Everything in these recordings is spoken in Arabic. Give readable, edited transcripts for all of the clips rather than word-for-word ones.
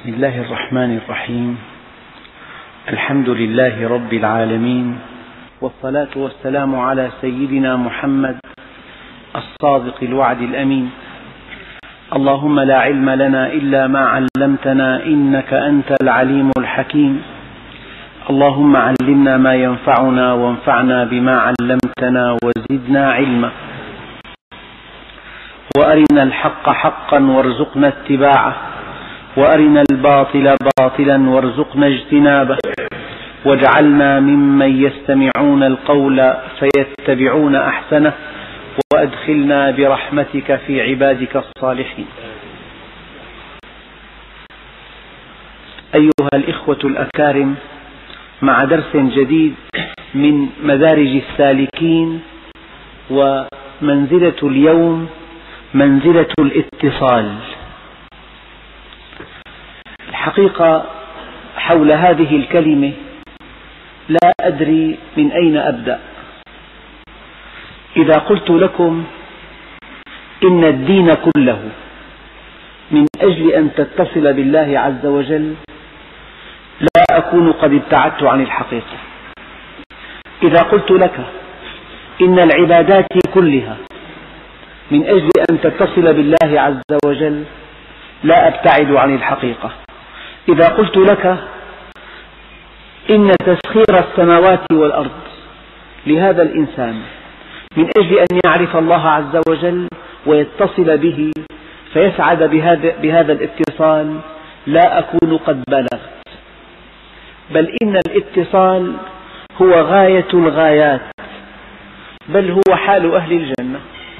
بسم الله الرحمن الرحيم. الحمد لله رب العالمين، والصلاة والسلام على سيدنا محمد الصادق الوعد الأمين. اللهم لا علم لنا إلا ما علمتنا إنك أنت العليم الحكيم. اللهم علمنا ما ينفعنا وانفعنا بما علمتنا وزدنا علما، وأرنا الحق حقا وارزقنا اتباعه، وأرنا الباطل باطلا وارزقنا اجتنابه، واجعلنا ممن يستمعون القول فيتبعون أحسنه، وأدخلنا برحمتك في عبادك الصالحين. أيها الإخوة الأكارم، مع درس جديد من مدارج السالكين، ومنزلة اليوم منزلة الاتصال. الحقيقة حول هذه الكلمة لا أدري من أين أبدأ. إذا قلت لكم إن الدين كله من أجل أن تتصل بالله عز وجل، لا أكون قد ابتعدت عن الحقيقة. إذا قلت لك إن العبادات كلها من أجل أن تتصل بالله عز وجل، لا أبتعد عن الحقيقة. إذا قلت لك إن تسخير السماوات والأرض لهذا الإنسان من أجل أن يعرف الله عز وجل ويتصل به فيسعد بهذا الاتصال، لا أكون قد بلغت، بل إن الاتصال هو غاية الغايات، بل هو حال أهل الجنة،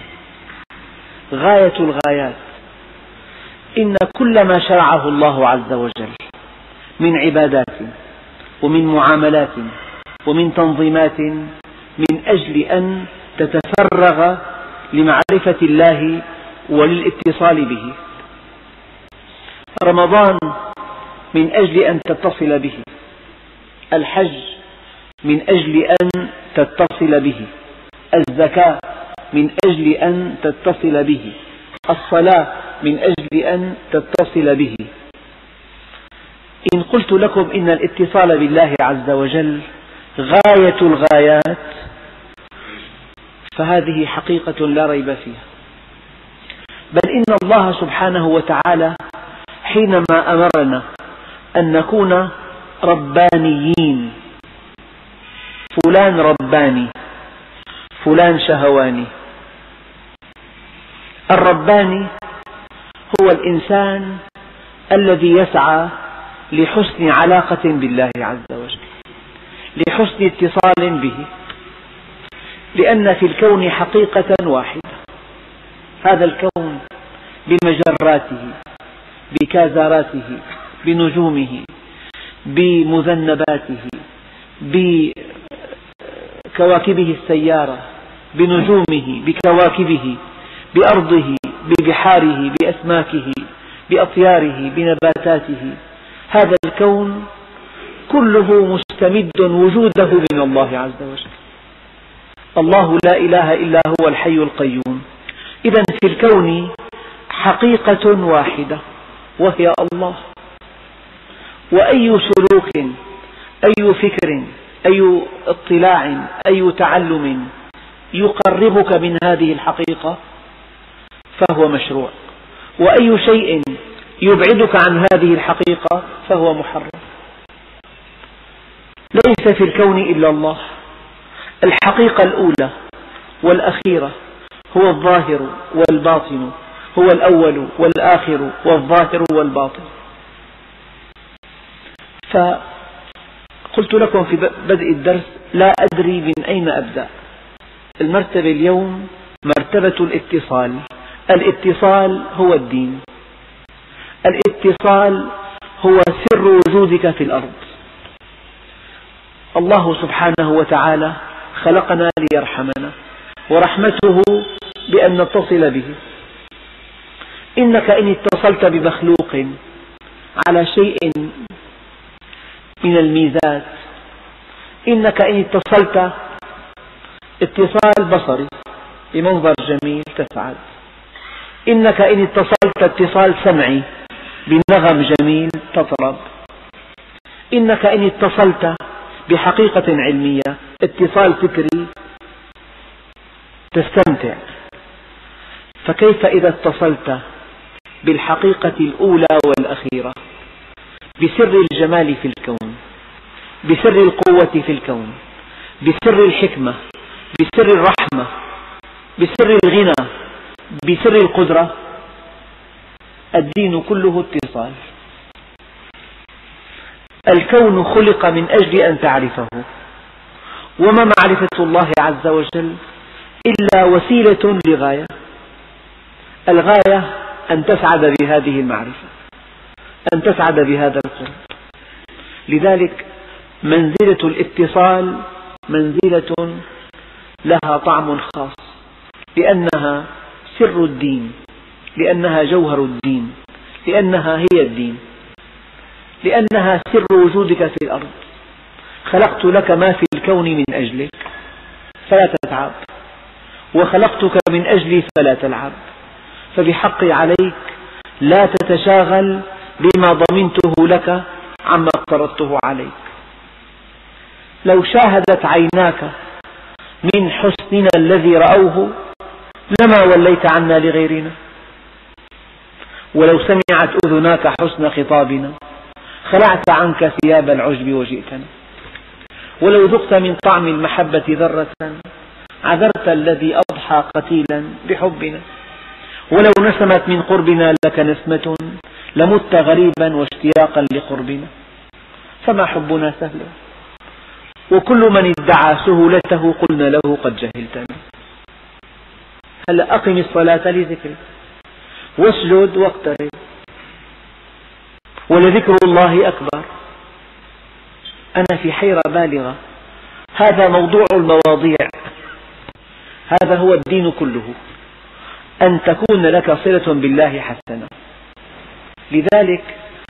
غاية الغايات. إن كل ما شرعه الله عز وجل من عبادات ومن معاملات ومن تنظيمات من أجل أن تتفرغ لمعرفة الله وللاتصال به. رمضان من أجل أن تتصل به، الحج من أجل أن تتصل به، الزكاة من أجل أن تتصل به، الصلاة من أجل أن تتصل به. إن قلت لكم إن الاتصال بالله عز وجل غاية الغايات، فهذه حقيقة لا ريب فيها. بل إن الله سبحانه وتعالى حينما أمرنا أن نكون ربانيين، فلان رباني، فلان شهواني. الرباني هو الإنسان الذي يسعى لحسن علاقة بالله عز وجل، لحسن اتصال به، لأن في الكون حقيقة واحدة. هذا الكون بمجراته، بكازاراته، بنجومه، بمذنباته، بكواكبه السيارة، بنجومه، بكواكبه، بأرضه، ببحاره، بأسماكه، بأطياره، بنباتاته. هذا الكون كله مستمد وجوده من الله عز وجل. الله لا إله إلا هو الحي القيوم. إذن في الكون حقيقة واحدة وهي الله. وأي سلوك، أي فكر، أي اطلاع، أي تعلم يقربك من هذه الحقيقة فهو مشروع، وأي شيء يبعدك عن هذه الحقيقة فهو محرم. ليس في الكون إلا الله. الحقيقة الأولى والأخيرة هو الظاهر والباطن، هو الأول والآخر والظاهر والباطن. فقلت لكم في بدء الدرس لا أدري من أين أبدأ. المرتبة اليوم مرتبة الاتصال. الاتصال هو الدين، الاتصال هو سر وجودك في الأرض. الله سبحانه وتعالى خلقنا ليرحمنا، ورحمته بأن نتصل به. إنك إن اتصلت بمخلوق على شيء من الميزات، إنك إن اتصلت اتصال بصري بمنظر جميل تسعد، إنك إن اتصلت اتصال سمعي بنغم جميل تطرب. إنك إن اتصلت بحقيقة علمية اتصال فكري تستمتع، فكيف إذا اتصلت بالحقيقة الأولى والأخيرة، بسر الجمال في الكون، بسر القوة في الكون، بسر الحكمة، بسر الرحمة، بسر الغنى، بسر القدرة. الدين كله اتصال. الكون خلق من أجل أن تعرفه، وما معرفة الله عز وجل إلا وسيلة لغاية. الغاية أن تسعد بهذه المعرفة، أن تسعد بهذا القرب. لذلك منزلة الاتصال منزلة لها طعم خاص، لأنها سر الدين، لأنها جوهر الدين، لأنها هي الدين، لأنها سر وجودك في الأرض. خلقت لك ما في الكون من أجلك فلا تتعب، وخلقتك من أجلي فلا تلعب، فبحقي عليك لا تتشاغل بما ضمنته لك عما افترضته عليك. لو شاهدت عيناك من حسننا الذي رأوه لما وليت عنا لغيرنا، ولو سمعت أذناك حسن خطابنا خلعت عنك ثياب العجب وجئتنا، ولو ذقت من طعم المحبة ذرة عذرت الذي أضحى قتيلا بحبنا، ولو نسمت من قربنا لك نسمة لمت غريبا واشتياقا لقربنا. فما حبنا سهل، وكل من ادعى سهولته قلنا له قد جهلتنا. هلأ أقم الصلاة لذكرك واسجد واقترب، ولذكر الله أكبر. أنا في حيرة بالغة. هذا موضوع المواضيع، هذا هو الدين كله، أن تكون لك صلة بالله حسنة. لذلك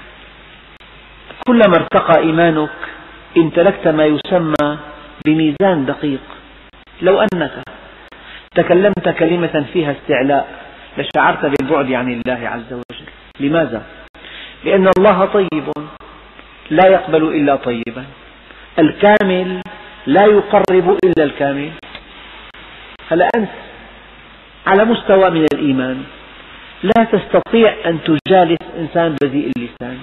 كلما ارتقى إيمانك امتلكت ما يسمى بميزان دقيق. لو أنك تكلمت كلمة فيها استعلاء لشعرت بالبعد عن الله عز وجل. لماذا؟ لأن الله طيب لا يقبل إلا طيبا، الكامل لا يقرب إلا الكامل. هلأ أنت على مستوى من الإيمان لا تستطيع أن تجالس إنسان بذيء اللسان،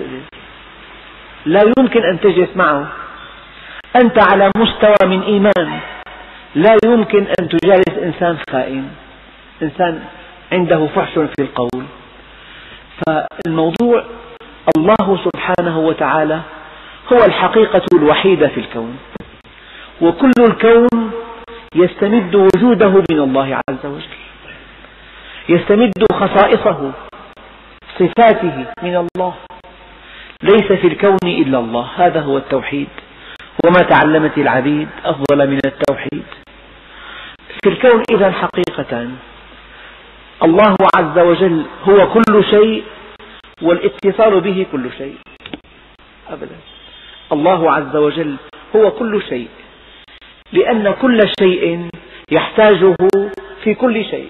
لا يمكن أن تجلس معه. أنت على مستوى من إيمان لا يمكن أن تجالس إنسان خائن، إنسان عنده فحش في القول. فالموضوع الله سبحانه وتعالى هو الحقيقة الوحيدة في الكون، وكل الكون يستمد وجوده من الله عز وجل، يستمد خصائصه صفاته من الله. ليس في الكون إلا الله، هذا هو التوحيد. وما تعلمت العبيد أفضل من التوحيد. في الكون إذن حقيقتان: الله عز وجل هو كل شيء، والاتصال به كل شيء. أبدا، الله عز وجل هو كل شيء، لأن كل شيء يحتاجه في كل شيء،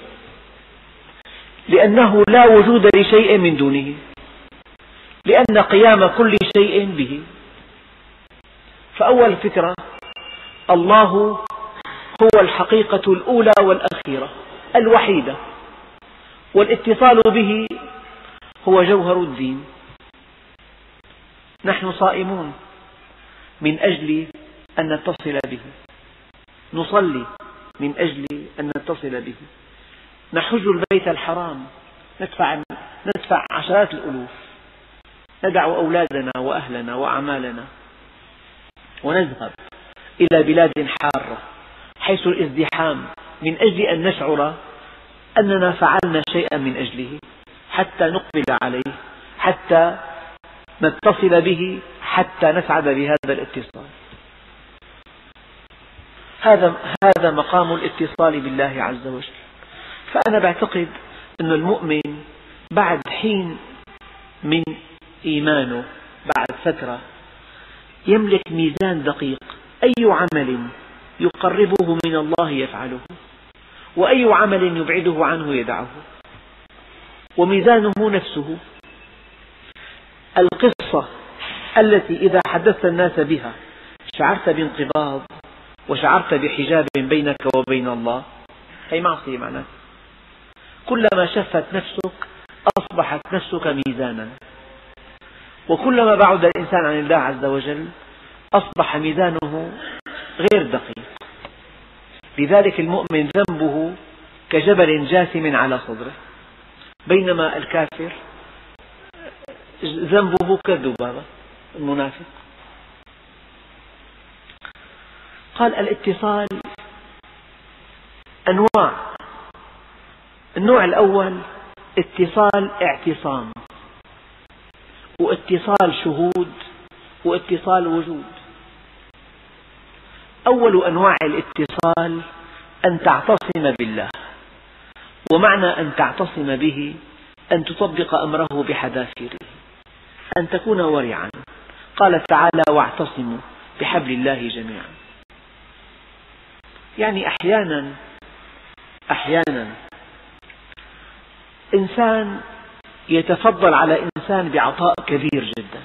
لأنه لا وجود لشيء من دونه، لأن قيام كل شيء به. فأول فكرة: الله هو الحقيقة الأولى والأخيرة الوحيدة، والاتصال به هو جوهر الدين. نحن صائمون من أجل أن نتصل به، نصلي من أجل أن نتصل به، نحج البيت الحرام، ندفع عشرات الألوف، ندع أولادنا وأهلنا وأعمالنا ونذهب إلى بلاد حارة حيث الازدحام من أجل أن نشعر أننا فعلنا شيئا من أجله، حتى نقبل عليه، حتى نتصل به، حتى نسعد بهذا الاتصال. هذا مقام الاتصال بالله عز وجل. فأنا بعتقد أن المؤمن بعد حين من إيمانه، بعد فترة، يملك ميزان دقيق: أي عمل يقربه من الله يفعله، وأي عمل يبعده عنه يدعه. وميزانه نفسه، القصة التي إذا حدثت الناس بها شعرت بانقباض وشعرت بحجاب بينك وبين الله، هي معصية معناها. كلما شفت نفسك أصبحت نفسك ميزانا، وكلما بعد الإنسان عن الله عز وجل أصبح ميزانه غير دقيق. لذلك المؤمن ذنبه كجبل جاثم على صدره، بينما الكافر ذنبه كالذبابة المنافق. قال الاتصال أنواع. النوع الأول اتصال اعتصام، واتصال شهود، واتصال وجود. أول أنواع الاتصال أن تعتصم بالله، ومعنى أن تعتصم به أن تطبق أمره بحذافيره، أن تكون ورعا. قال تعالى: واعتصموا بحبل الله جميعا. يعني أحيانا إنسان يتفضل على إنسان بعطاء كبير جدا،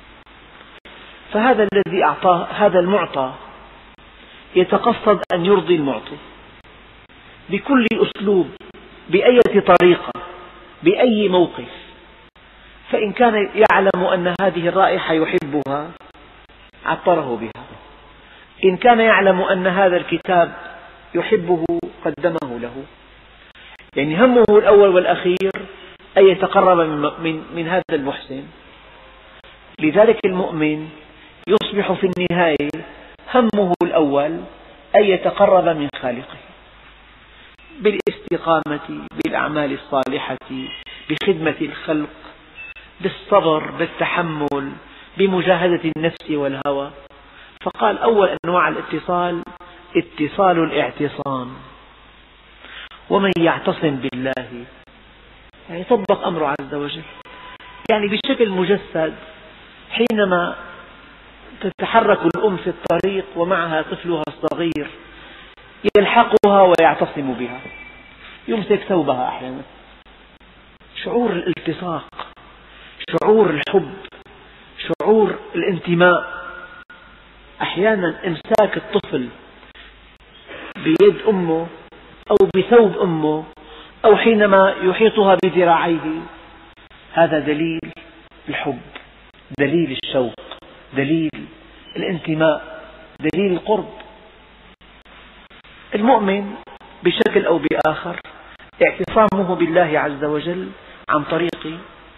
فهذا الذي أعطاه هذا المعطى يتقصد أن يرضي المعطي بكل أسلوب، بأية طريقة، بأي موقف. فإن كان يعلم أن هذه الرائحة يحبها عطره بها، إن كان يعلم أن هذا الكتاب يحبه قدمه له. يعني همه الأول والأخير أن يتقرب من هذا المحسن. لذلك المؤمن يصبح في النهاية همه الأول أن يتقرب من خالقه بالاستقامة، بالأعمال الصالحة، بخدمة الخلق، بالصبر، بالتحمل، بمجاهدة النفس والهوى. فقال أول أنواع الاتصال اتصال الاعتصام. ومن يعتصم بالله يعني يطبق أمره عز وجل. يعني بشكل مجسد حينما تتحرك الأم في الطريق ومعها طفلها الصغير يلحقها ويعتصم بها، يمسك ثوبها أحيانا، شعور الالتصاق، شعور الحب، شعور الانتماء. أحيانا إمساك الطفل بيد أمه أو بثوب أمه أو حينما يحيطها بذراعيه، هذا دليل الحب، دليل الشوق، دليل الانتماء، دليل القرب. المؤمن بشكل أو بآخر اعتصامه بالله عز وجل عن طريق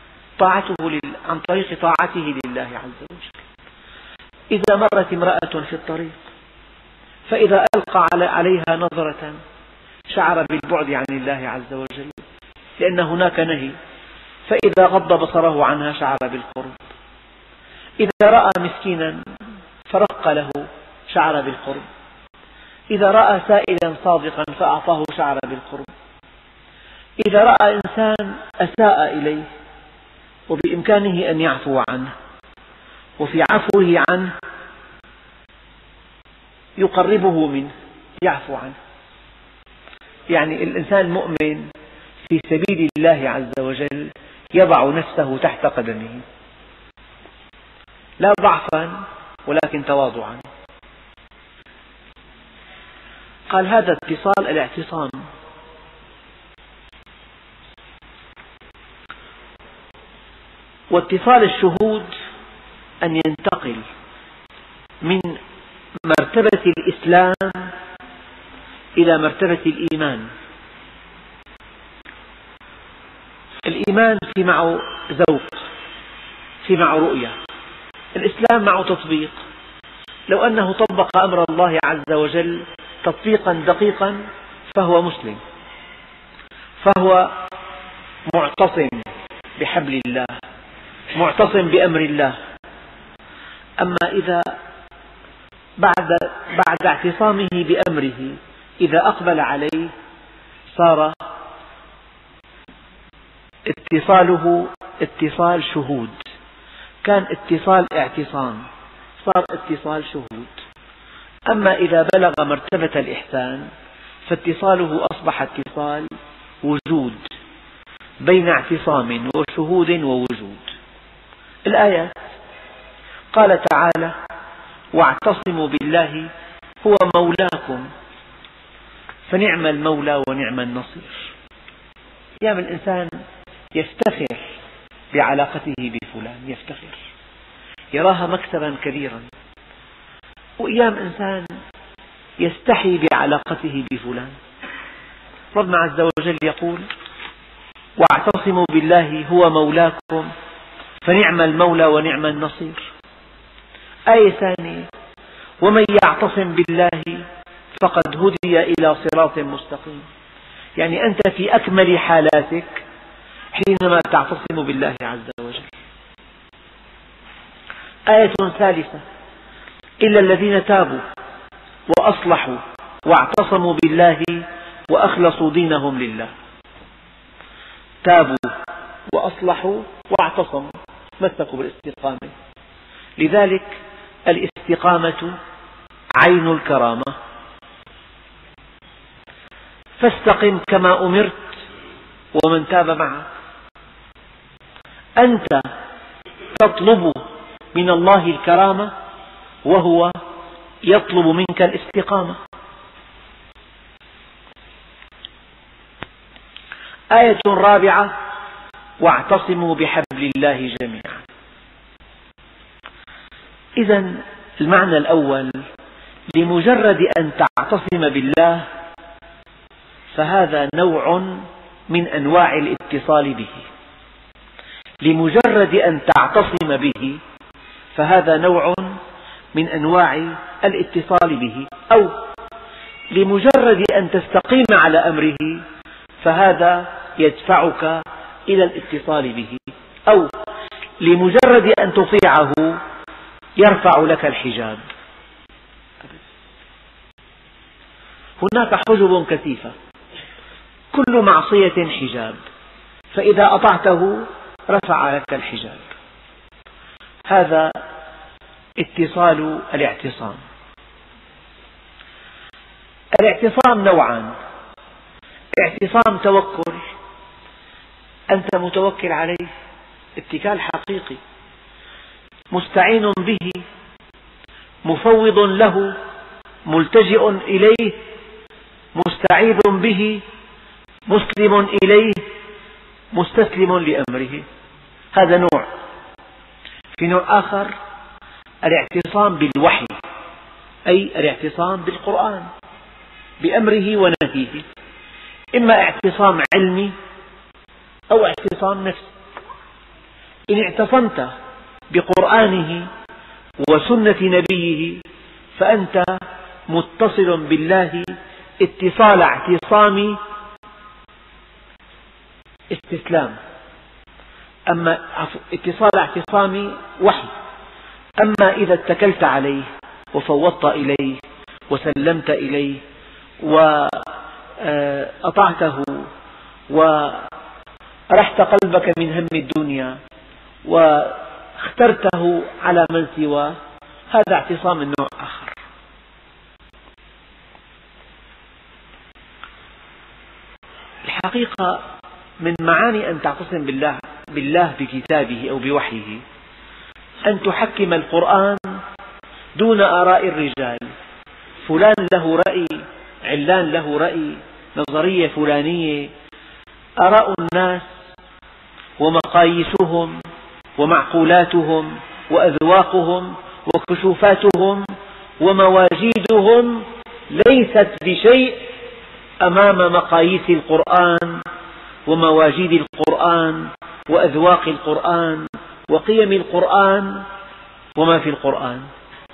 طاعته لله عز وجل. إذا مرت امرأة في الطريق فإذا ألقى عليها نظرة شعر بالبعد عن الله عز وجل، لأن هناك نهي. فإذا غض بصره عنها شعر بالقرب. إذا رأى مسكينا فرق له شعر بالقرب. إذا رأى سائلا صادقا فأعطاه شعر بالقرب. إذا رأى إنسان أساء إليه وبإمكانه أن يعفو عنه، وفي عفوه عنه يقربه منه، يعفو عنه. يعني الإنسان المؤمن في سبيل الله عز وجل يضع نفسه تحت قدمه، لا ضعفا ولكن تواضعا. قال هذا اتصال الاعتصام. واتصال الشهود أن ينتقل من مرتبة الإسلام إلى مرتبة الإيمان. الإيمان في معه ذوق، في معه رؤية. الإسلام معه تطبيق. لو أنه طبق أمر الله عز وجل تطبيقا دقيقا فهو مسلم، فهو معتصم بحبل الله، معتصم بأمر الله. أما إذا بعد اعتصامه بأمره إذا أقبل عليه صار اتصاله اتصال شهود، كان اتصال اعتصام صار اتصال شهود. أما إذا بلغ مرتبة الإحسان فاتصاله أصبح اتصال وجود، بين اعتصام وشهود ووجود. الآيات. قال تعالى: واعتصموا بالله هو مولاكم فنعم المولى ونعم النصير. أيام الإنسان يفتخر بعلاقته بفلان، يفتخر، يراها مكسبا كبيرا، وأيام إنسان يستحي بعلاقته بفلان. ربنا عز وجل يقول: واعتصموا بالله هو مولاكم فنعم المولى ونعم النصير. آية ثانية: ومن يعتصم بالله فقد هدي إلى صراط مستقيم. يعني أنت في أكمل حالاتك حينما تعتصم بالله عز وجل. آية ثالثة: إلا الذين تابوا وأصلحوا واعتصموا بالله وأخلصوا دينهم لله. تابوا وأصلحوا واعتصموا، مسكوا بالاستقامة. لذلك الاستقامة عين الكرامة. فاستقم كما أمرت ومن تاب معك. أنت تطلب من الله الكرامة وهو يطلب منك الاستقامة. آية رابعة: واعتصموا بحبل الله جميعا. إذن المعنى الأول: لمجرد أن تعتصم بالله فهذا نوع من أنواع الاتصال به. لمجرد أن تعتصم به فهذا نوع من أنواع الاتصال به، أو لمجرد أن تستقيم على أمره فهذا يدفعك إلى الاتصال به، أو لمجرد أن تطيعه يرفع لك الحجاب. هناك حجب كثيفة، كل معصية حجاب، فإذا أطعته رفع لك الحجاب. هذا اتصال الاعتصام. الاعتصام نوعان: اعتصام توكل، أنت متوكل عليه اتكال حقيقي، مستعين به، مفوض له، ملتجئ إليه، مستعيذ به، مسلم إليه، مستسلم لأمره. هذا نوع. في نوع آخر: الاعتصام بالوحي، أي الاعتصام بالقرآن بأمره ونهيه، إما اعتصام علمي أو اعتصام نفسي. إن اعتصمت بقرآنه وسنة نبيه فأنت متصل بالله اتصال اعتصام استسلام، اتصال اعتصام وحي. أما إذا اتكلت عليه وفوضت إليه وسلمت إليه وأطعته وأرحت قلبك من هم الدنيا واخترته على من سواه، هذا اعتصام من نوع آخر. الحقيقة من معاني أن تعتصم بالله بكتابه أو بوحيه أن تحكم القرآن دون آراء الرجال. فلان له رأي، علان له رأي، نظرية فلانية. آراء الناس ومقاييسهم ومعقولاتهم وأذواقهم وكشوفاتهم ومواجيدهم ليست بشيء أمام مقاييس القرآن ومواجيد القرآن وأذواق القرآن وقيم القرآن وما في القرآن.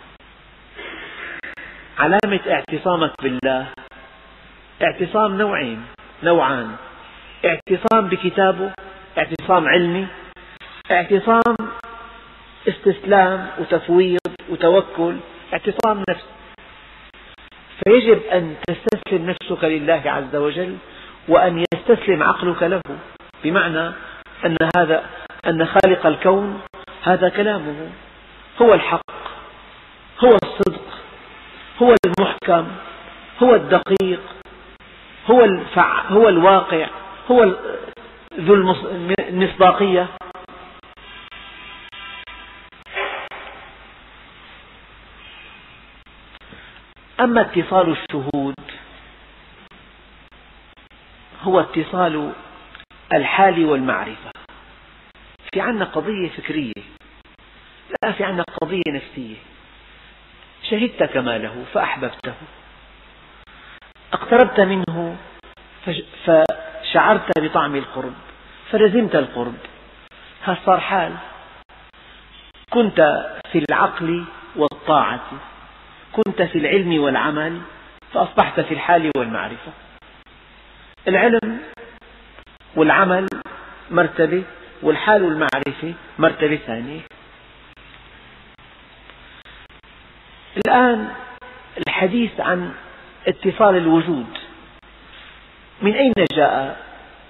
علامة اعتصامك بالله اعتصام نوعان: اعتصام بكتابه، اعتصام علمي، اعتصام استسلام وتفويض وتوكل، اعتصام نفس. فيجب أن تستسلم نفسك لله عز وجل وأن يستسلم عقلك له، بمعنى أن خالق الكون هذا كلامه، هو الحق، هو الصدق، هو المحكم، هو الدقيق، هو الواقع، هو ذو المصداقية. أما اتصال الشهود هو اتصال الحال والمعرفة. في عندنا قضية فكرية، لا في عندنا قضية نفسية. شهدت كماله فأحببته، اقتربت منه فشعرت بطعم القرب فلزمت القرب، هذا صار حال. كنت في العقل والطاعة، كنت في العلم والعمل، فأصبحت في الحال والمعرفة. العلم والعمل مرتبة، والحال والمعرفة مرتبة ثانية. الآن الحديث عن اتصال الوجود، من أين جاء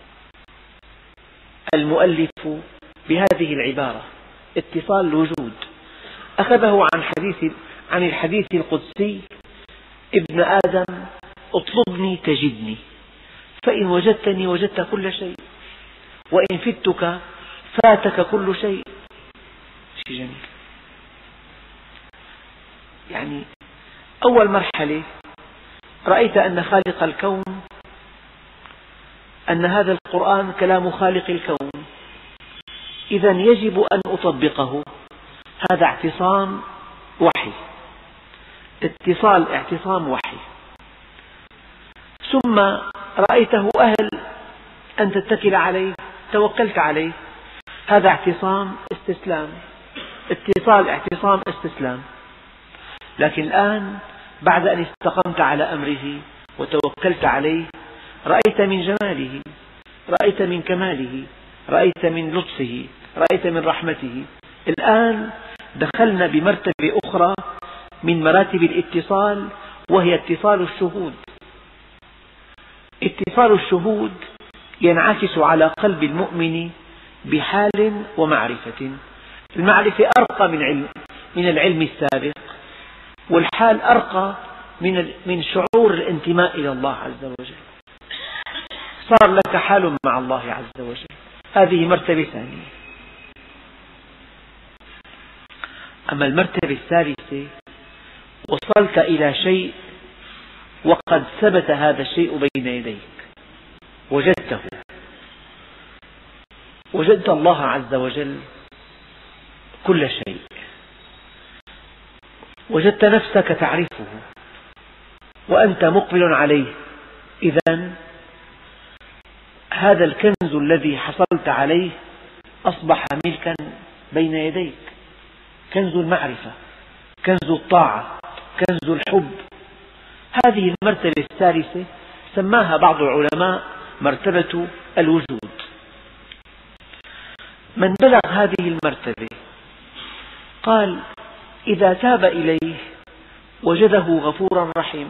المؤلف بهذه العبارة اتصال الوجود؟ أخذه عن الحديث القدسي: ابن آدم اطلبني تجدني، فإن وجدتني وجدت كل شيء، وإن فتك فاتك كل شيء. شيء جميل. يعني أول مرحلة رأيت أن خالق الكون، أن هذا القرآن كلام خالق الكون، إذا يجب أن أطبقه. هذا اعتصام وحي، اتصال اعتصام وحي. ثم رأيته أهل أن تتكل عليه، توكلت عليه. هذا اعتصام استسلام، اتصال اعتصام استسلام. لكن الآن بعد أن استقمت على أمره وتوكلت عليه، رأيت من جماله، رأيت من كماله، رأيت من لطفه، رأيت من رحمته. الآن دخلنا بمرتبة أخرى من مراتب الاتصال، وهي اتصال الشهود. اتصال الشهود ينعكس على قلب المؤمن بحال ومعرفة. المعرفة أرقى من العلم السابق، والحال أرقى من شعور الانتماء إلى الله عز وجل. صار لك حال مع الله عز وجل، هذه مرتبة ثانية. أما المرتبة الثالثة، وصلت إلى شيء وقد ثبت هذا الشيء بين يديك، وجدته، وجدت الله عز وجل كل شيء، وجدت نفسك تعرفه وأنت مقبل عليه. إذن هذا الكنز الذي حصلت عليه أصبح ملكا بين يديك، كنز المعرفة، كنز الطاعة، كنز الحب. هذه المرتبة الثالثة سماها بعض العلماء مرتبة الوجود. من بلغ هذه المرتبة قال: إذا تاب إليه وجده غفورا رحيما،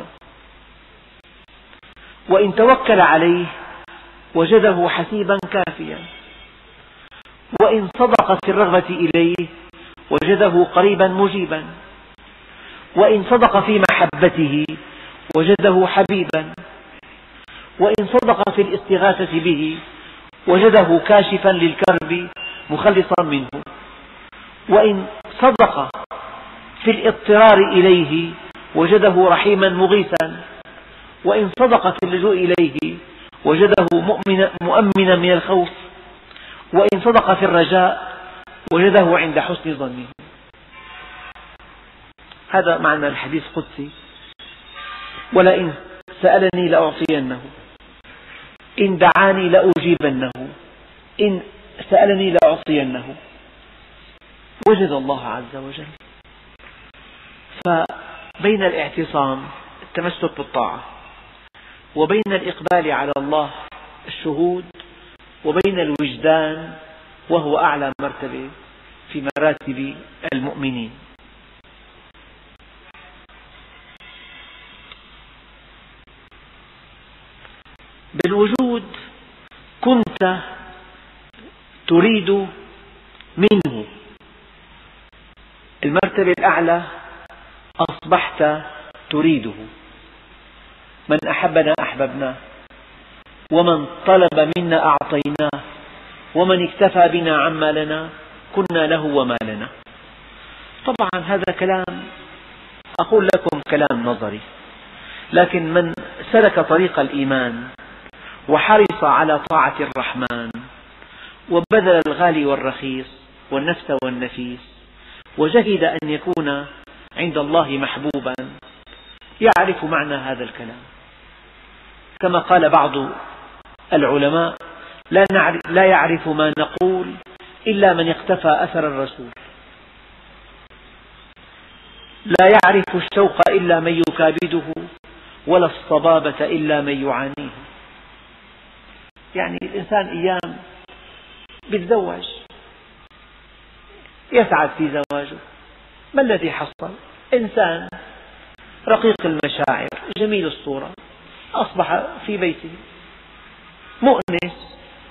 وإن توكل عليه وجده حسيبا كافيا، وإن صدق في الرغبة إليه وجده قريبا مجيبا، وإن صدق في محبته وجده حبيبا، وإن صدق في الاستغاثة به وجده كاشفا للكرب مخلصا منه، وإن صدق في الاضطرار إليه وجده رحيما مغيثا، وإن صدق في اللجوء إليه وجده مؤمنا من الخوف، وإن صدق في الرجاء وجده عند حسن ظنه. هذا معنى الحديث القدسي: ولئن سألني لأعطينه، إن دعاني لأجيبنه، إن سألني لأعطينه. وجد الله عز وجل. فبين الاعتصام التمسك بالطاعة، وبين الإقبال على الله الشهود، وبين الوجدان، وهو أعلى مرتبة في مراتب المؤمنين. بالوجود كنت تريد منه، المرتبة الأعلى أصبحت تريده. من أحبنا أحببناه، ومن طلب منا أعطيناه، ومن اكتفى بنا عما لنا كنا له وما لنا. طبعا هذا كلام، أقول لكم كلام نظري، لكن من سلك طريق الإيمان وحرص على طاعة الرحمن وبذل الغالي والرخيص والنفس والنفيس وجهد أن يكون عند الله محبوبا يعرف معنى هذا الكلام. كما قال بعض العلماء: لا يعرف ما نقول إلا من اقتفى أثر الرسول، لا يعرف الشوق إلا من يكابده، ولا الصبابة إلا من يعانيه. يعني الإنسان أيام يتزوج يسعد في زواجه، ما الذي حصل؟ إنسان رقيق المشاعر جميل الصورة أصبح في بيته مؤنس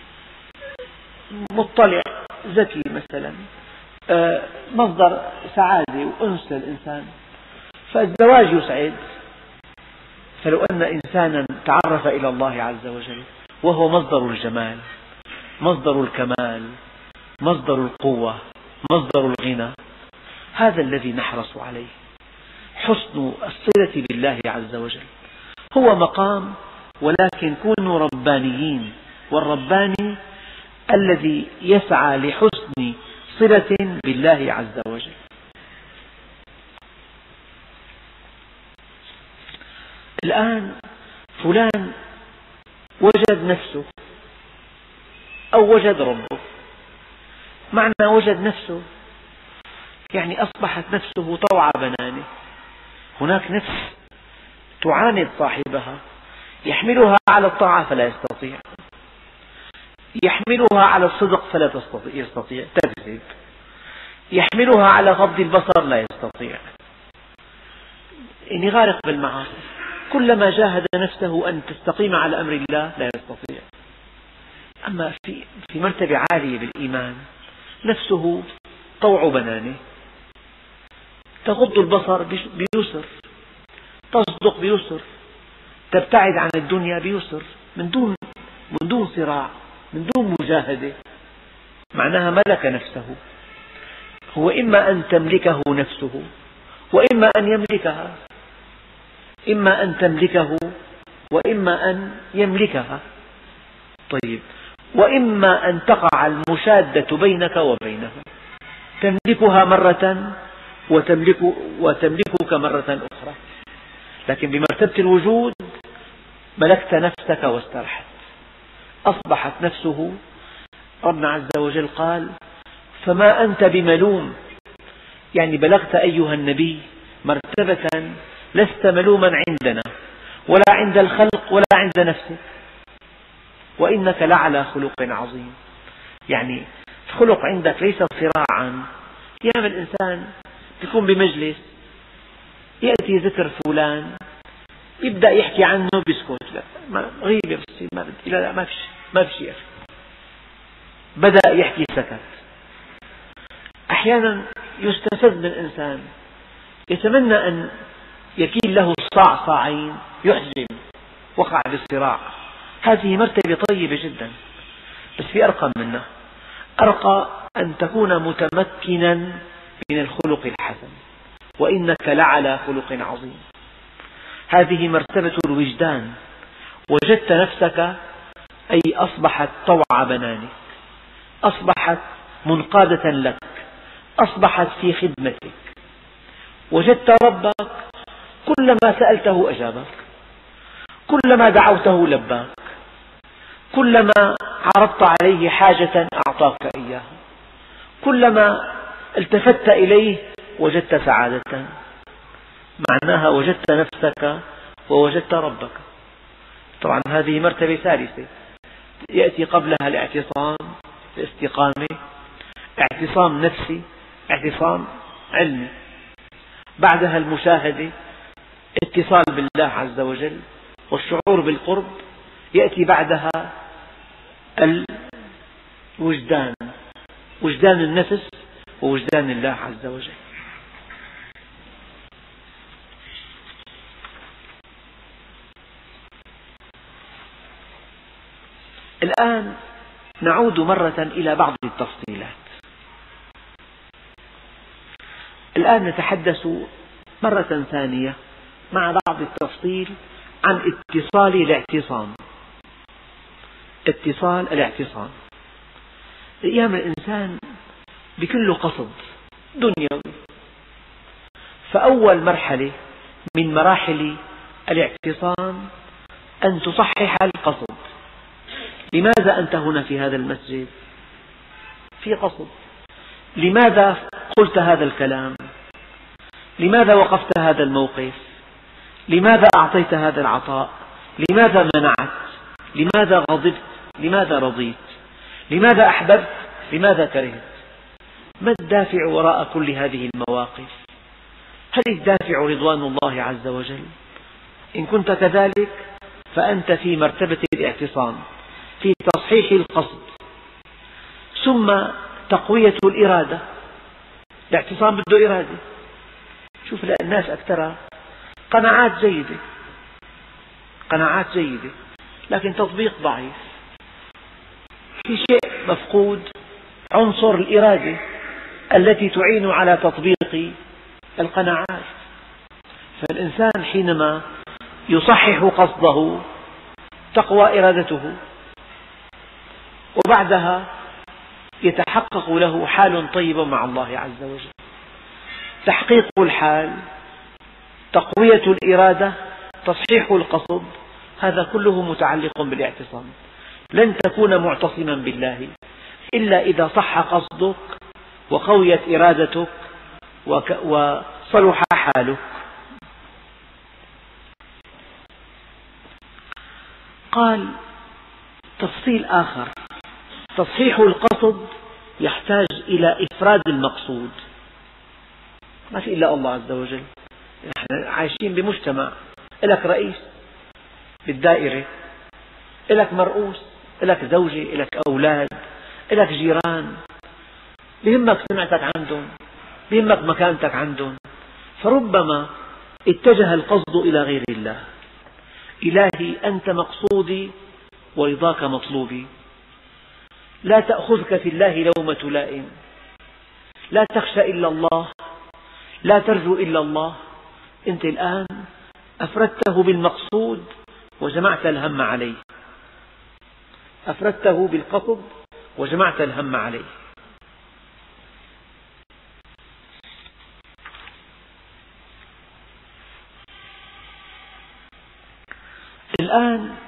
مطلع ذكي مثلا، مصدر سعادة وأنس للإنسان، فالزواج يسعد. فلو أن إنسانا تعرف إلى الله عز وجل وهو مصدر الجمال، مصدر الكمال، مصدر القوة، مصدر الغنى، هذا الذي نحرص عليه، حسن الصلة بالله عز وجل. هو مقام، ولكن كونوا ربانيين، والرباني الذي يسعى لحسن صلة بالله عز وجل. الآن فلان وجد نفسه أو وجد ربه. معنى وجد نفسه يعني أصبحت نفسه طوع بنانه. هناك نفس تعاند صاحبها، يحملها على الطاعة فلا يستطيع، يحملها على الصدق فلا يستطيع، تكذب، يحملها على غض البصر لا يستطيع، يعني غارق بالمعاصي. كلما جاهد نفسه أن تستقيم على أمر الله لا يستطيع. أما في مرتبة عالية بالإيمان نفسه طوع بنانه، تغض البصر بيسر، تصدق بيسر، تبتعد عن الدنيا بيسر، من دون صراع، من دون مجاهدة. معناها ملك نفسه. هو إما أن تملكه نفسه وإما أن يملكها، إما أن تملكه وإما أن يملكها. طيب، وإما أن تقع المشادة بينك وبينه، تملكها مرة وتملكك مرة أخرى. لكن بمرتبة الوجود ملكت نفسك واسترحت، أصبحت نفسه. ربنا عز وجل قال: فما أنت بملوم، يعني بلغت أيها النبي مرتبة لست ملوما عندنا ولا عند الخلق ولا عند نفسك، وإنك لعلى خلق عظيم. يعني الخلق عندك ليس صراعا. يعمل الإنسان يكون بمجلس يأتي ذكر فلان يبدأ يحكي عنه بيسكت، لا غيبة، لا ما في شيء، بدأ يحكي سكت. أحيانا يستفز من الإنسان، يتمنى أن يكيل له الصاع صاعين، يحزم، وقع بالصراع. هذه مرتبة طيبة جدا، بس في أرقى منها. أرقى أن تكون متمكنا من الخلق الحسن، وإنك لعلى خلق عظيم. هذه مرتبة الوجدان. وجدت نفسك أي أصبحت طوع بنانك، أصبحت منقادة لك، أصبحت في خدمتك. وجدت ربك، كلما سألته أجابك، كلما دعوته لباك، كلما عرضت عليه حاجة أعطاك إياها، كلما التفت إليه وجدت سعادة. معناها وجدت نفسك ووجدت ربك. طبعا هذه مرتبة ثالثة يأتي قبلها الاعتصام، الاستقامة، اعتصام نفسي، اعتصام علمي. بعدها المشاهدة، اتصال بالله عز وجل والشعور بالقرب. يأتي بعدها الوجدان، وجدان النفس ووجدان الله عز وجل. الآن نعود مرة إلى بعض التفصيلات. الآن نتحدث مرة ثانية مع بعض التفصيل عن اتصال الاعتصام. اتصال الاعتصام، أيام الإنسان بكل قصد دنيوي، فأول مرحلة من مراحل الاعتصام أن تصحح القصد. لماذا أنت هنا في هذا المسجد؟ في قصد. لماذا قلت هذا الكلام؟ لماذا وقفت هذا الموقف؟ لماذا أعطيت هذا العطاء؟ لماذا منعت؟ لماذا غضبت؟ لماذا رضيت؟ لماذا أحببت؟ لماذا كرهت؟ ما الدافع وراء كل هذه المواقف؟ هل الدافع رضوان الله عز وجل؟ إن كنت كذلك فأنت في مرتبة الاعتصام، في تصحيح القصد، ثم تقوية الإرادة. الاعتصام بده إرادة. شوف الناس أكثرها قناعات جيدة، قناعات جيدة، لكن تطبيق ضعيف. في شيء مفقود، عنصر الإرادة التي تعين على تطبيق القناعات. فالإنسان حينما يصحح قصده تقوى إرادته، وبعدها يتحقق له حال طيب مع الله عز وجل. تحقيق الحال، تقوية الإرادة، تصحيح القصد، هذا كله متعلق بالاعتصام. لن تكون معتصما بالله إلا إذا صح قصدك وقويت إرادتك وصلح حالك. قال تفصيل آخر: تصحيح القصد يحتاج إلى إفراد المقصود. ما في إلا الله عز وجل. نحن عايشين بمجتمع، لك رئيس بالدائرة، لك مرؤوس، لك زوجة، لك أولاد، لك جيران، بهمك سمعتك عندهم، بهمك مكانتك عندهم. فربما اتجه القصد إلى غير الله. إلهي أنت مقصودي ورضاك مطلوبي، لا تأخذك في الله لومة لائم، لا تخشى إلا الله، لا ترجو إلا الله. أنت الآن أفردته بالمقصود وجمعت الهم عليه، أفردته بالقصد وجمعت الهم عليه. الآن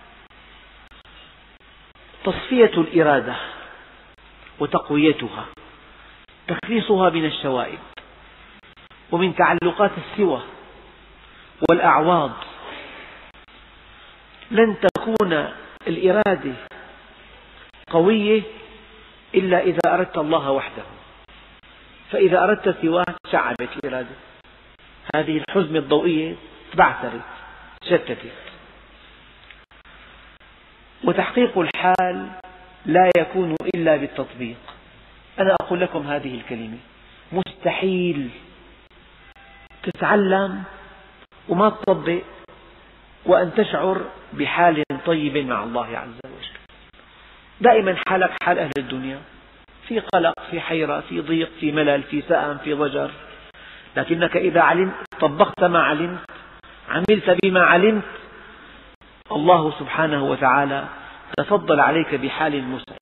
تصفية الإرادة وتقويتها، تخليصها من الشوائب ومن تعلقات السوى والأعواض. لن تكون الإرادة قوية إلا إذا أردت الله وحده، فإذا أردت سواه شعبت الإرادة. هذه الحزمة الضوئية تبعثرت، شتتت. وتحقيق الحال لا يكون إلا بالتطبيق. أنا أقول لكم هذه الكلمة: مستحيل تتعلم وما تطبق وأن تشعر بحال طيب مع الله عز وجل. دائما حالك حال أهل الدنيا، في قلق، في حيرة، في ضيق، في ملل، في سأم، في ضجر. لكنك إذا علمت، طبقت ما علمت، عملت بما علمت، الله سبحانه وتعالى تفضل عليك بحال مسعد.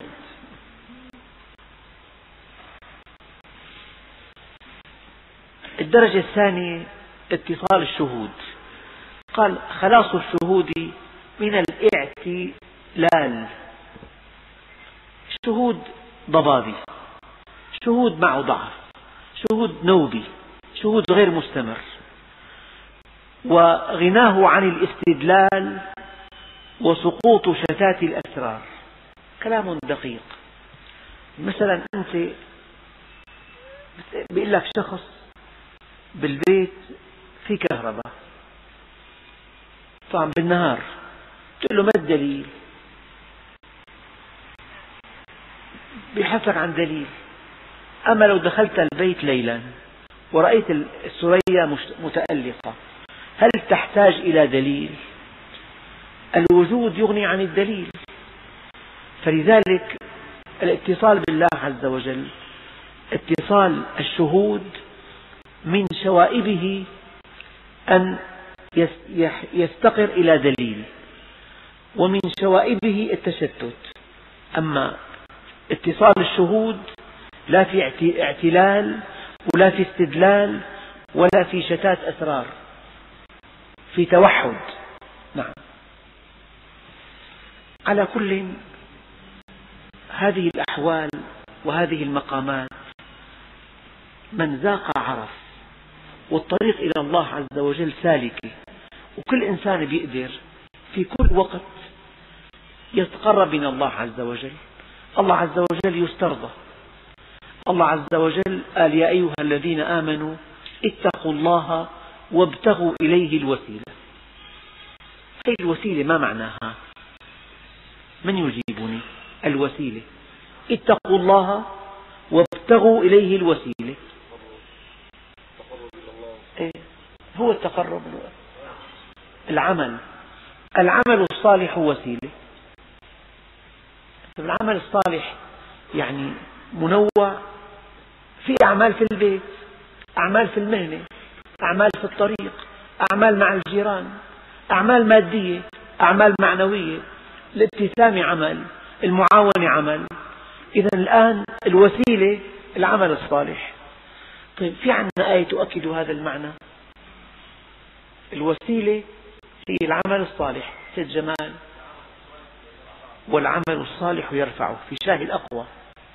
الدرجة الثانية اتصال الشهود. قال خلاص الشهود من الاعتلال. شهود ضبابي، شهود معه ضعف، شهود نوبي، شهود غير مستمر، وغناه عن الاستدلال وسقوط شتات الأسرار. كلام دقيق. مثلا أنت بيقول لك شخص بالبيت في كهرباء، طبعا بالنهار، تقول له ما الدليل؟ بيحثك عن دليل. أما لو دخلت البيت ليلا ورأيت السرية متألقة، هل تحتاج إلى دليل؟ الوجود يغني عن الدليل. فلذلك الاتصال بالله عز وجل، اتصال الشهود من شوائبه أن يفتقر إلى دليل، ومن شوائبه التشتت. أما اتصال الشهود لا في اعتلال ولا في استدلال ولا في شتات أسرار، في توحد. نعم. على كل، هذه الأحوال وهذه المقامات من ذاق عرف، والطريق إلى الله عز وجل سالكة، وكل إنسان بيقدر في كل وقت يتقرب من الله عز وجل. الله عز وجل يسترضى. الله عز وجل قال: يا أيها الذين آمنوا اتقوا الله وابتغوا إليه الوسيلة. هذه الوسيلة ما معناها؟ من يجيبني؟ الوسيلة اتقوا الله وابتغوا إليه الوسيلة. هو التقرب، العمل الصالح وسيلة. العمل الصالح يعني منوع، في أعمال في البيت، أعمال في المهنة، أعمال في الطريق، أعمال مع الجيران، أعمال مادية، أعمال معنوية، الابتسامة عمل، المعاونة عمل. إذا الآن الوسيلة العمل الصالح. طيب، في عندنا آية تؤكد هذا المعنى. الوسيلة هي العمل الصالح. سيد جمال: والعمل الصالح يرفعه، في شاه الأقوى.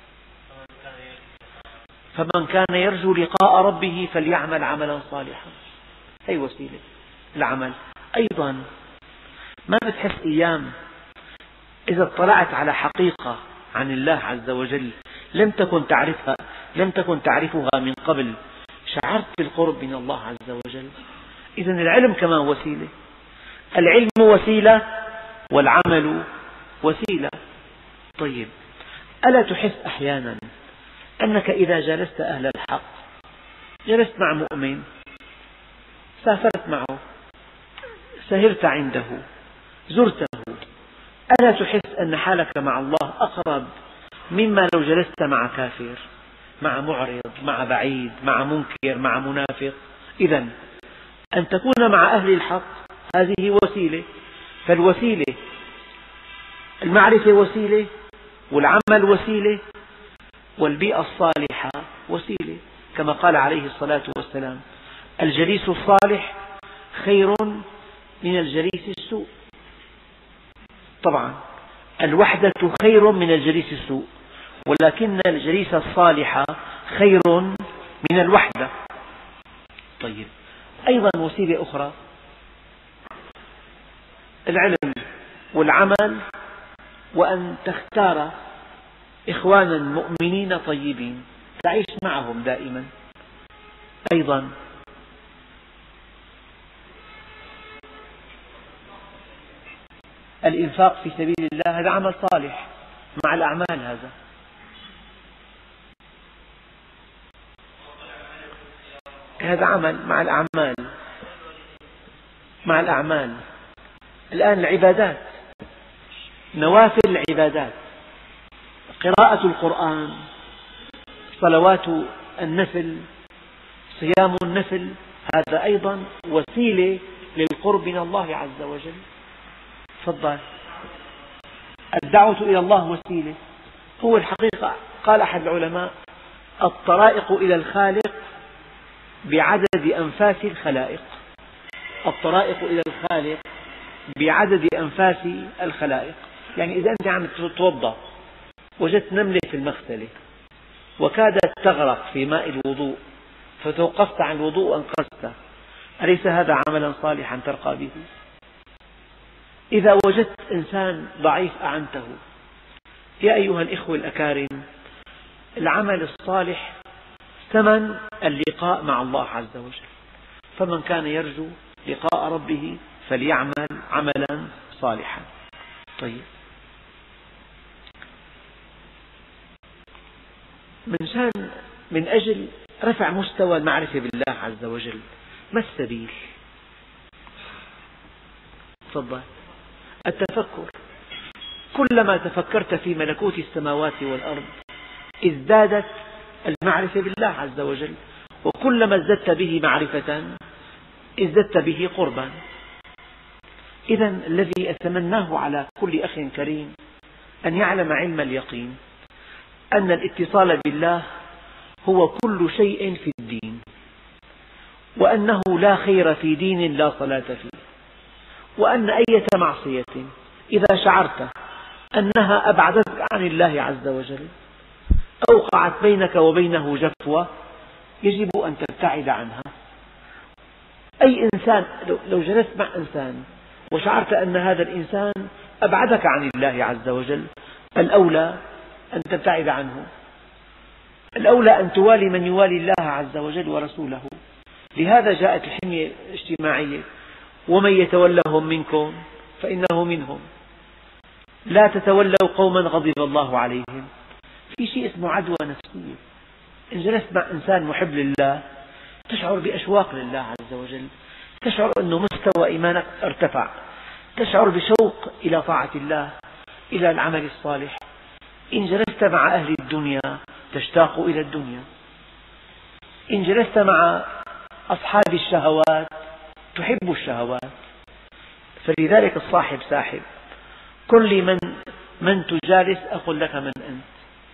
فمن كان يرجو لقاء ربه فليعمل عملا صالحا. هي وسيلة العمل. أيضا ما بتحس أيام إذا اطلعت على حقيقة عن الله عز وجل لم تكن تعرفها من قبل، شعرت بالقرب من الله عز وجل. إذا العلم كمان وسيلة. العلم وسيلة والعمل وسيلة. طيب، ألا تحس أحيانا أنك إذا جلست أهل الحق، جلست مع مؤمن، سافرت معه، سهرت عنده، زرته، ألا تحس أن حالك مع الله أقرب مما لو جلست مع كافر، مع معرض، مع بعيد، مع منكر، مع منافق؟ إذا أن تكون مع أهل الحق هذه وسيلة. فالوسيلة، المعرفة وسيلة، والعمل وسيلة، والبيئة الصالحة وسيلة. كما قال عليه الصلاة والسلام: الجليس الصالح خير من الجليس السوء. طبعا الوحدة خير من الجليس السوء، ولكن الجليس الصالح خير من الوحدة. طيب، أيضا وسيلة أخرى العلم والعمل، وأن تختار إخوانا مؤمنين طيبين تعيش معهم دائما. أيضا الإنفاق في سبيل الله هذا عمل صالح مع الأعمال. هذا عمل مع الأعمال. الآن العبادات، نوافل العبادات، قراءة القرآن، صلوات النفل، صيام النفل، هذا أيضا وسيلة للقرب من الله عز وجل. تفضل. الدعوة إلى الله وسيلة. هو الحقيقة قال أحد العلماء: الطرائق إلى الخالق بعدد أنفاس الخلائق. الطرائق إلى الخالق بعدد أنفاس الخلائق. يعني إذا أنت عم تتوضأ وجدت نملة في المغسلة وكادت تغرق في ماء الوضوء فتوقفت عن الوضوء وأنقذتها، أليس هذا عملا صالحا ترقى به؟ إذا وجدت إنسان ضعيف أعنته. يا أيها الإخوة الأكارم، العمل الصالح ثمن اللقاء مع الله عز وجل. فمن كان يرجو لقاء ربه فليعمل عملا صالحا. طيب، من أجل رفع مستوى المعرفة بالله عز وجل، ما السبيل؟ تفضل. التفكر. كلما تفكرت في ملكوت السماوات والأرض ازدادت المعرفة بالله عز وجل، وكلما ازددت به معرفة ازددت به قربا. إذا الذي أتمناه على كل أخ كريم أن يعلم علم اليقين أن الاتصال بالله هو كل شيء في الدين، وأنه لا خير في دين لا صلاة فيه، وأن أية معصية إذا شعرت أنها أبعدتك عن الله عز وجل، أوقعت بينك وبينه جفوة، يجب أن تبتعد عنها. أي إنسان، لو جلست مع إنسان وشعرت أن هذا الإنسان أبعدك عن الله عز وجل، الأولى أن تبتعد عنه، الأولى أن توالي من يوالي الله عز وجل ورسوله. لهذا جاءت الحمية الاجتماعية: ومن يتولهم منكم فإنه منهم، لا تتولوا قوما غضب الله عليهم. في شيء اسمه عدوى نفسية. إن جلست مع إنسان محب لله تشعر بأشواق لله عز وجل، تشعر أن مستوى إيمانك ارتفع، تشعر بشوق إلى طاعة الله، إلى العمل الصالح. إن جلست مع أهل الدنيا تشتاق إلى الدنيا، إن جلست مع أصحاب الشهوات تحب الشهوات. فلذلك الصاحب ساحب. قل لي من تجالس أقول لك من أنت.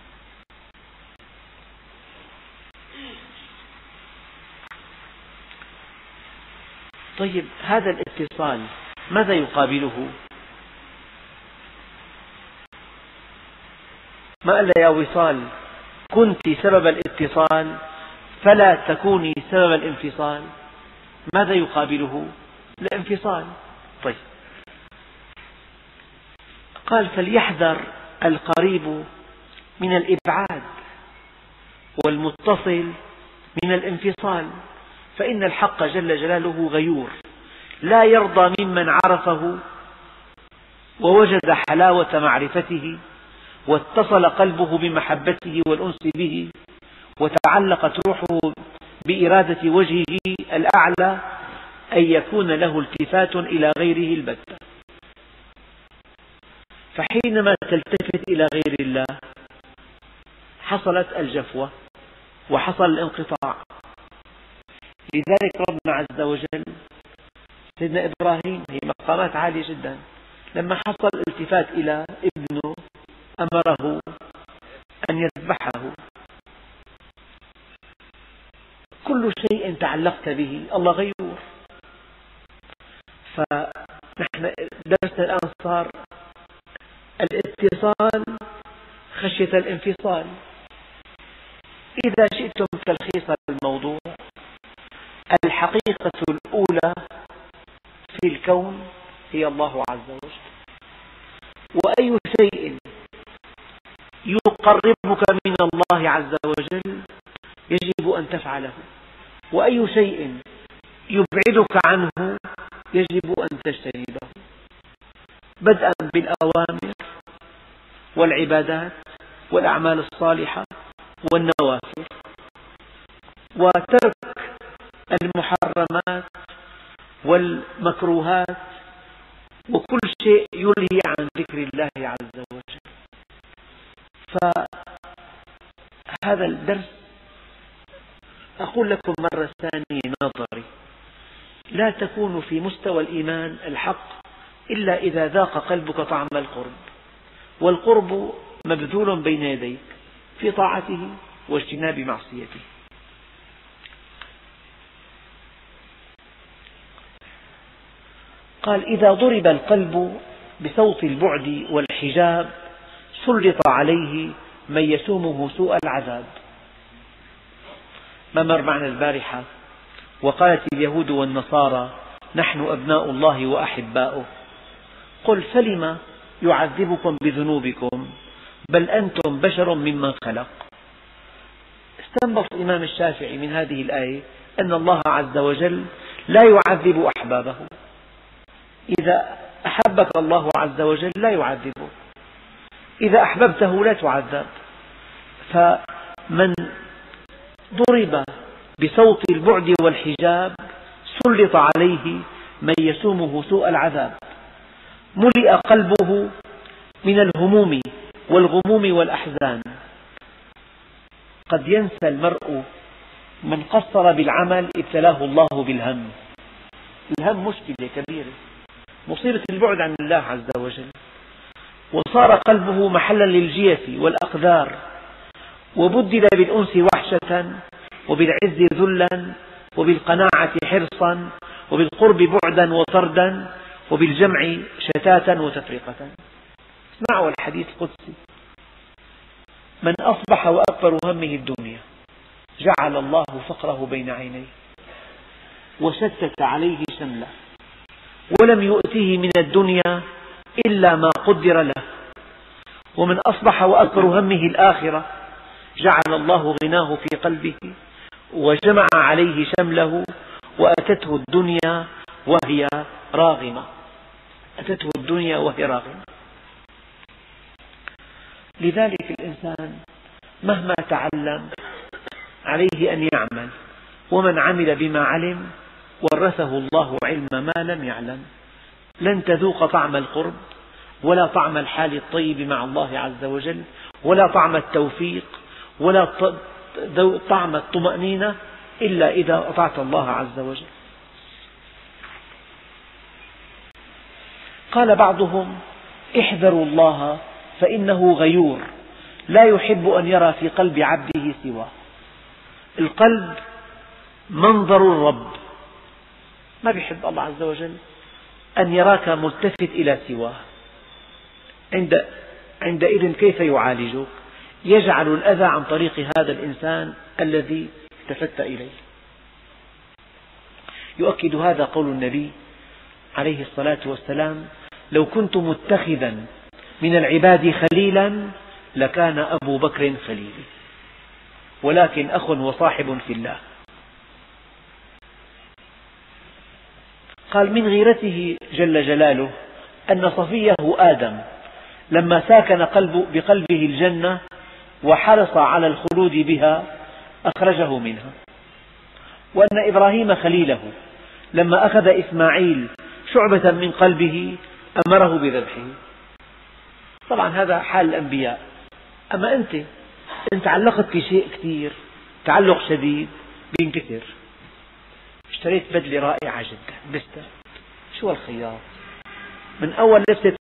طيب، هذا الاتصال ماذا يقابله؟ ما قال يا وصال كنت سبب الاتصال فلا تكوني سبب الانفصال. ماذا يقابله؟ الانفصال. طيب، قال فليحذر القريب من الإبعاد والمتصل من الانفصال، فإن الحق جل جلاله غيور لا يرضى ممن عرفه ووجد حلاوة معرفته واتصل قلبه بمحبته والأنس به وتعلقت روحه بإرادة وجهه الأعلى أن يكون له التفات إلى غيره البتة. فحينما تلتفت إلى غير الله حصلت الجفوة وحصل الانقطاع. لذلك ربنا عز وجل، سيدنا إبراهيم، هي مقامات عالية جدا، لما حصل التفات إلى ابنه أمره أن يذبحه. كل شيء تعلقت به الله غيور. فنحن درسنا الآن صار الاتصال خشية الانفصال. إذا شئتم تلخيص الموضوع، الحقيقة الأولى في الكون هي الله عز وجل، وأي شيء يقربك من الله عز وجل يجب أن تفعله، وأي شيء يبعدك عنه يجب أن تجتنبه، بدءا بالأوامر والعبادات والأعمال الصالحة والنوافل، وترك المحرمات والمكروهات وكل شيء يلهي عن ذكر الله عز وجل. فهذا الدرس أقول لكم مرة ثانية نظري، لا تكون في مستوى الإيمان الحق إلا إذا ذاق قلبك طعم القرب، والقرب مبذول بين يديك في طاعته واجتناب معصيته. قال إذا ضرب القلب بصوت البعد والحجاب سلط عليه من يسومه سوء العذاب. ما مر معنا البارحة وقالت اليهود والنصارى نحن أبناء الله وأحباؤه، قل فلم يعذبكم بذنوبكم بل أنتم بشر ممن خلق. استنبط الإمام الشافعي من هذه الآية أن الله عز وجل لا يعذب أحبابه. إذا أحبك الله عز وجل لا يعذبك، إذا أحببته لا تعذب. فمن ضرب بصوت البعد والحجاب سلط عليه من يسومه سوء العذاب، ملئ قلبه من الهموم والغموم والأحزان. قد ينسى المرء من قصر بالعمل ابتلاه الله بالهم. الهم مشكلة كبيرة، مصيبة البعد عن الله عز وجل. وصار قلبه محلا للجيف والأقدار، وبدل بالأنس وحشة، وبالعز ذلا، وبالقناعة حرصا، وبالقرب بعدا وطردا، وبالجمع شتاتا وتفرقة. اسمعوا الحديث القدسي: من أصبح وأكبر همه الدنيا جعل الله فقره بين عينيه وشتت عليه شمله، ولم يؤته من الدنيا إلا ما قدر له. ومن أصبح وأكبر همه الآخرة جعل الله غناه في قلبه وجمع عليه شمله، وأتته الدنيا وهي راغمة. أتته الدنيا وهي راغمة. لذلك الإنسان مهما تعلم عليه أن يعمل، ومن عمل بما علم ورثه الله علم ما لم يعلم. لن تذوق طعم القرب، ولا طعم الحال الطيب مع الله عز وجل، ولا طعم التوفيق، ولا طعم الطمأنينة إلا إذا أطعت الله عز وجل. قال بعضهم: احذروا الله فإنه غيور لا يحب أن يرى في قلب عبده سواه. القلب منظر الرب، ما يحب الله عز وجل أن يراك ملتفت إلى سواه. عندئذ كيف يعالجك؟ يجعل الأذى عن طريق هذا الإنسان الذي التفت إليه. يؤكد هذا قول النبي عليه الصلاة والسلام: لو كنت متخذا من العباد خليلا لكان أبو بكر خليلي، ولكن أخ وصاحب في الله. قال: من غيرته جل جلاله أن صفيه آدم لما ساكن بقلبه الجنة وحرص على الخلود بها أخرجه منها، وأن إبراهيم خليله لما أخذ إسماعيل شعبة من قلبه أمره بذبحه. طبعا هذا حال الأنبياء. أما أنت تعلقت بشيء كثير، تعلق شديد بينكسر. اشتريت بدلة رائعة جدا، لبستها، شو الخياط؟ من أول لبسة